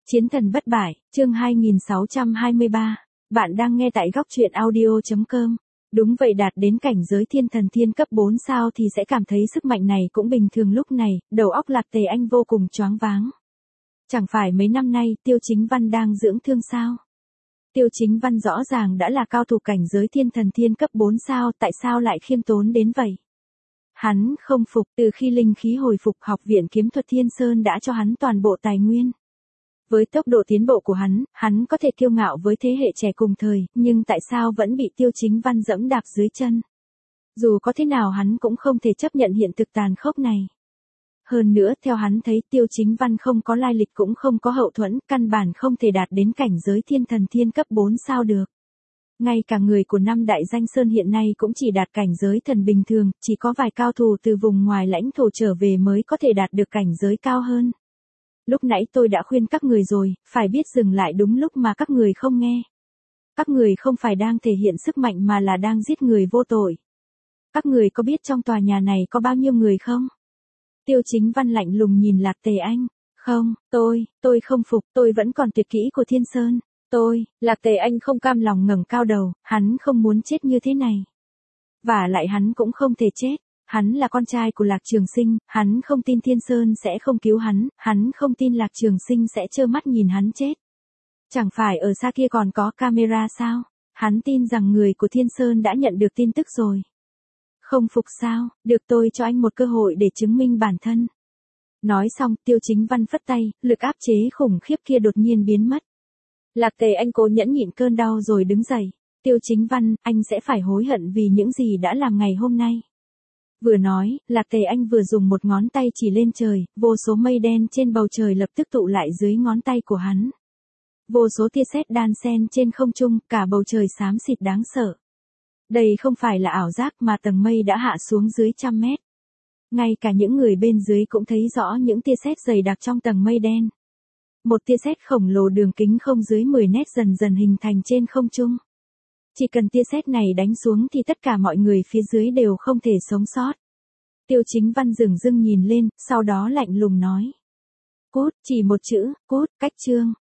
Chiến thần bất bại, chương 2623. Bạn đang nghe tại góc truyện audio.com. Đúng vậy, đạt đến cảnh giới thiên thần thiên cấp 4 sao thì sẽ cảm thấy sức mạnh này cũng bình thường. Lúc này, đầu óc Lạc Tề Anh vô cùng choáng váng. Chẳng phải mấy năm nay Tiêu Chính Văn đang dưỡng thương sao? Tiêu Chính Văn rõ ràng đã là cao thủ cảnh giới thiên thần thiên cấp 4 sao, tại sao lại khiêm tốn đến vậy? Hắn không phục, từ khi linh khí hồi phục, học viện kiếm thuật Thiên Sơn đã cho hắn toàn bộ tài nguyên. Với tốc độ tiến bộ của hắn có thể kiêu ngạo với thế hệ trẻ cùng thời, nhưng tại sao vẫn bị Tiêu Chính Văn dẫm đạp dưới chân? Dù có thế nào hắn cũng không thể chấp nhận hiện thực tàn khốc này. Hơn nữa, theo hắn thấy, Tiêu Chính Văn không có lai lịch cũng không có hậu thuẫn, căn bản không thể đạt đến cảnh giới thiên thần thiên cấp 4 sao được. Ngay cả người của năm đại danh sơn hiện nay cũng chỉ đạt cảnh giới thần bình thường, chỉ có vài cao thủ từ vùng ngoài lãnh thổ trở về mới có thể đạt được cảnh giới cao hơn. Lúc nãy tôi đã khuyên các người rồi, phải biết dừng lại đúng lúc mà các người không nghe. Các người không phải đang thể hiện sức mạnh mà là đang giết người vô tội. Các người có biết trong tòa nhà này có bao nhiêu người không? Tiêu Chính Văn lạnh lùng nhìn Lạc Tề Anh. Không, tôi không phục, tôi vẫn còn tuyệt kỹ của Thiên Sơn. Lạc Tề Anh không cam lòng ngẩng cao đầu, hắn không muốn chết như thế này. Và lại hắn cũng không thể chết. Hắn là con trai của Lạc Trường Sinh, hắn không tin Thiên Sơn sẽ không cứu hắn không tin Lạc Trường Sinh sẽ trơ mắt nhìn hắn chết. Chẳng phải ở xa kia còn có camera sao? Hắn tin rằng người của Thiên Sơn đã nhận được tin tức rồi. Không phục sao? Được, tôi cho anh một cơ hội để chứng minh bản thân. Nói xong, Tiêu Chính Văn phất tay, lực áp chế khủng khiếp kia đột nhiên biến mất. Lạc Tề Anh cố nhẫn nhịn cơn đau rồi đứng dậy. Tiêu Chính Văn, anh sẽ phải hối hận vì những gì đã làm ngày hôm nay. Vừa nói, Lạc Tề Anh vừa dùng một ngón tay chỉ lên trời, vô số mây đen trên bầu trời lập tức tụ lại dưới ngón tay của hắn. Vô số tia sét đan xen trên không trung, cả bầu trời xám xịt đáng sợ. Đây không phải là ảo giác mà tầng mây đã hạ xuống dưới 100 mét. Ngay cả những người bên dưới cũng thấy rõ những tia sét dày đặc trong tầng mây đen. Một tia sét khổng lồ đường kính không dưới 10 mét dần dần hình thành trên không trung. Chỉ cần tia sét này đánh xuống thì tất cả mọi người phía dưới đều không thể sống sót. Tiêu Chính Văn dửng dưng nhìn lên, sau đó lạnh lùng nói. Cút, chỉ một chữ, cút, cách chương.